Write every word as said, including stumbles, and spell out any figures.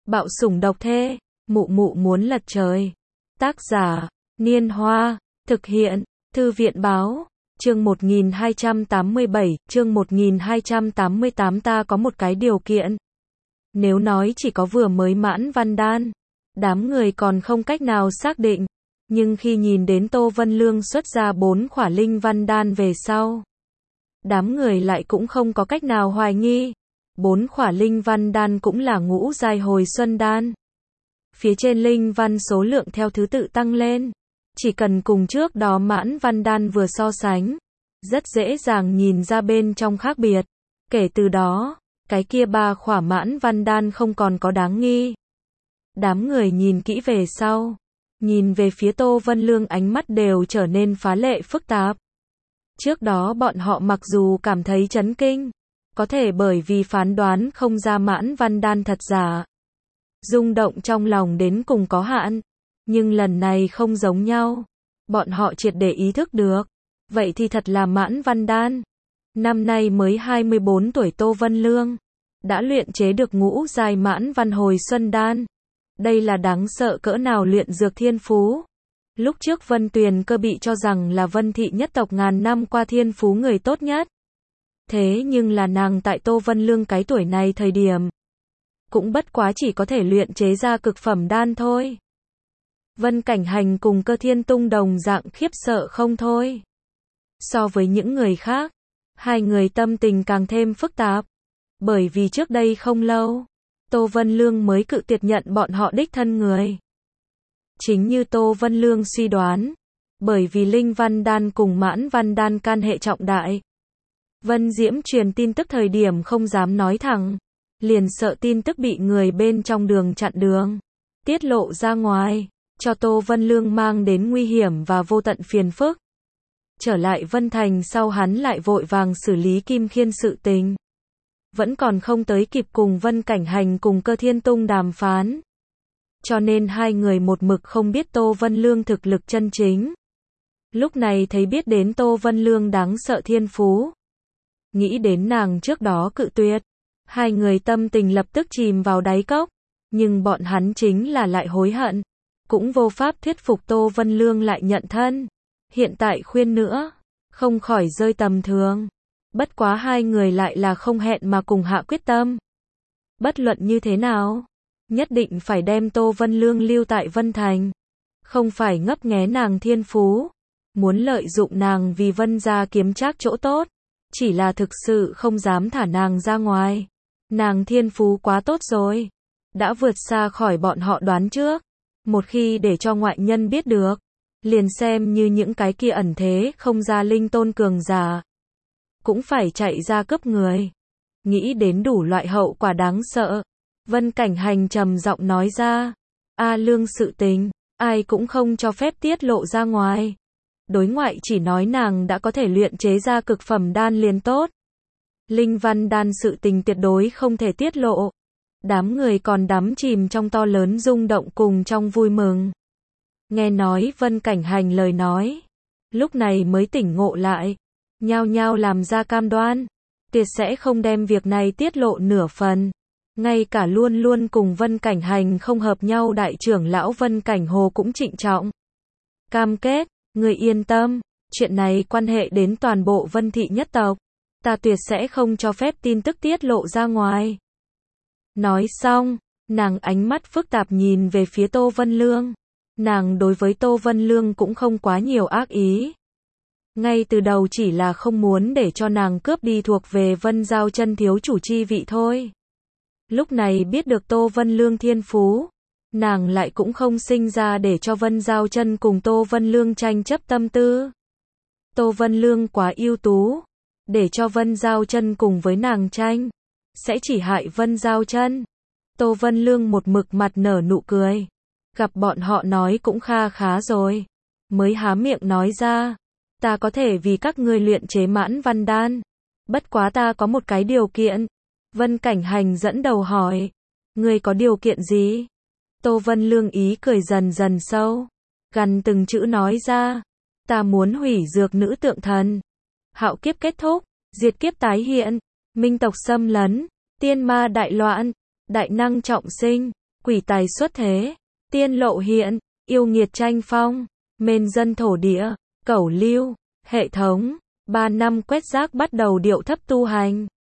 Bạo sủng độc thê, mụ mụ muốn lật trời. Tác giả, Niên Hoa, thực hiện, Thư viện Báo, chương một nghìn hai trăm tám mươi bảy, chương một nghìn hai trăm tám mươi tám ta có một cái điều kiện. Nếu nói chỉ có vừa mới mãn văn đan, đám người còn không cách nào xác định, nhưng khi nhìn đến Tô Vân Lương xuất ra bốn khỏa linh văn đan về sau, đám người lại cũng không có cách nào hoài nghi. Bốn khỏa linh văn đan cũng là ngũ giai hồi xuân đan. Phía trên linh văn số lượng theo thứ tự tăng lên. Chỉ cần cùng trước đó mãn văn đan vừa so sánh, rất dễ dàng nhìn ra bên trong khác biệt. Kể từ đó, cái kia ba khỏa mãn văn đan không còn có đáng nghi. Đám người nhìn kỹ về sau, nhìn về phía Tô Vân Lương ánh mắt đều trở nên phá lệ phức tạp. Trước đó bọn họ mặc dù cảm thấy chấn kinh, có thể bởi vì phán đoán không ra mãn văn đan thật giả, rung động trong lòng đến cùng có hạn, nhưng lần này không giống nhau. Bọn họ triệt để ý thức được, vậy thì thật là mãn văn đan. Năm nay mới hai mươi bốn tuổi Tô Vân Lương đã luyện chế được ngũ giai mãn văn hồi xuân đan. Đây là đáng sợ cỡ nào luyện dược thiên phú. Lúc trước Vân Tuyền Cơ bị cho rằng là Vân thị nhất tộc ngàn năm qua thiên phú người tốt nhất. Thế nhưng là nàng tại Tô Vân Lương cái tuổi này thời điểm, cũng bất quá chỉ có thể luyện chế ra cực phẩm đan thôi. Vân Cảnh Hành cùng Cơ Thiên Tung đồng dạng khiếp sợ không thôi. So với những người khác, hai người tâm tình càng thêm phức tạp. Bởi vì trước đây không lâu, Tô Vân Lương mới cự tuyệt nhận bọn họ đích thân người. Chính như Tô Vân Lương suy đoán, bởi vì linh văn đan cùng mãn văn đan can hệ trọng đại. Vân Diễm truyền tin tức thời điểm không dám nói thẳng, liền sợ tin tức bị người bên trong đường chặn đường, tiết lộ ra ngoài, cho Tô Vân Lương mang đến nguy hiểm và vô tận phiền phức. Trở lại Vân Thành sau hắn lại vội vàng xử lý Kim Khiên sự tình. Vẫn còn không tới kịp cùng Vân Cảnh Hành cùng Cơ Thiên Tung đàm phán. Cho nên hai người một mực không biết Tô Vân Lương thực lực chân chính. Lúc này thấy biết đến Tô Vân Lương đáng sợ thiên phú. Nghĩ đến nàng trước đó cự tuyệt. Hai người tâm tình lập tức chìm vào đáy cốc. Nhưng bọn hắn chính là lại hối hận. Cũng vô pháp thuyết phục Tô Vân Lương lại nhận thân. Hiện tại khuyên nữa, không khỏi rơi tầm thường. Bất quá hai người lại là không hẹn mà cùng hạ quyết tâm. Bất luận như thế nào, nhất định phải đem Tô Vân Lương lưu tại Vân Thành. Không phải ngấp nghé nàng thiên phú, muốn lợi dụng nàng vì Vân gia kiếm trác chỗ tốt. Chỉ là thực sự không dám thả nàng ra ngoài. Nàng thiên phú quá tốt rồi, đã vượt xa khỏi bọn họ đoán trước. Một khi để cho ngoại nhân biết được, liền xem như những cái kia ẩn thế không ra linh tôn cường giả, cũng phải chạy ra cướp người. Nghĩ đến đủ loại hậu quả đáng sợ, Vân Cảnh Hành trầm giọng nói ra, A Lương sự tình, ai cũng không cho phép tiết lộ ra ngoài. Đối ngoại chỉ nói nàng đã có thể luyện chế ra cực phẩm đan liền tốt. Linh văn đan sự tình tuyệt đối không thể tiết lộ. Đám người còn đắm chìm trong to lớn rung động cùng trong vui mừng. Nghe nói Vân Cảnh Hành lời nói, lúc này mới tỉnh ngộ lại, nhao nhao làm ra cam đoan, tuyệt sẽ không đem việc này tiết lộ nửa phần. Ngay cả luôn luôn cùng Vân Cảnh Hành không hợp nhau đại trưởng lão Vân Cảnh Hồ cũng trịnh trọng cam kết, người yên tâm, chuyện này quan hệ đến toàn bộ Vân thị nhất tộc, ta tuyệt sẽ không cho phép tin tức tiết lộ ra ngoài. Nói xong, nàng ánh mắt phức tạp nhìn về phía Tô Vân Lương. Nàng đối với Tô Vân Lương cũng không quá nhiều ác ý. Ngay từ đầu chỉ là không muốn để cho nàng cướp đi thuộc về Vân Giao Chân thiếu chủ chi vị thôi. Lúc này biết được Tô Vân Lương thiên phú, nàng lại cũng không sinh ra để cho Vân Giao Chân cùng Tô Vân Lương tranh chấp tâm tư. Tô Vân Lương quá ưu tú, để cho Vân Giao Chân cùng với nàng tranh, sẽ chỉ hại Vân Giao Chân. Tô Vân Lương một mực mặt nở nụ cười. Gặp bọn họ nói cũng kha khá rồi, mới há miệng nói ra, ta có thể vì các ngươi luyện chế mãn văn đan. Bất quá ta có một cái điều kiện. Vân Cảnh Hành dẫn đầu hỏi, ngươi có điều kiện gì? Tô Vân Lương ý cười dần dần sâu, gằn từng chữ nói ra, ta muốn hủy dược nữ tượng thần. Hạo kiếp kết thúc, diệt kiếp tái hiện, minh tộc xâm lấn, tiên ma đại loạn, đại năng trọng sinh, quỷ tài xuất thế, tiên lộ hiện, yêu nghiệt tranh phong, mên dân thổ địa, cẩu lưu, hệ thống, ba năm quét rác bắt đầu điệu thấp tu hành.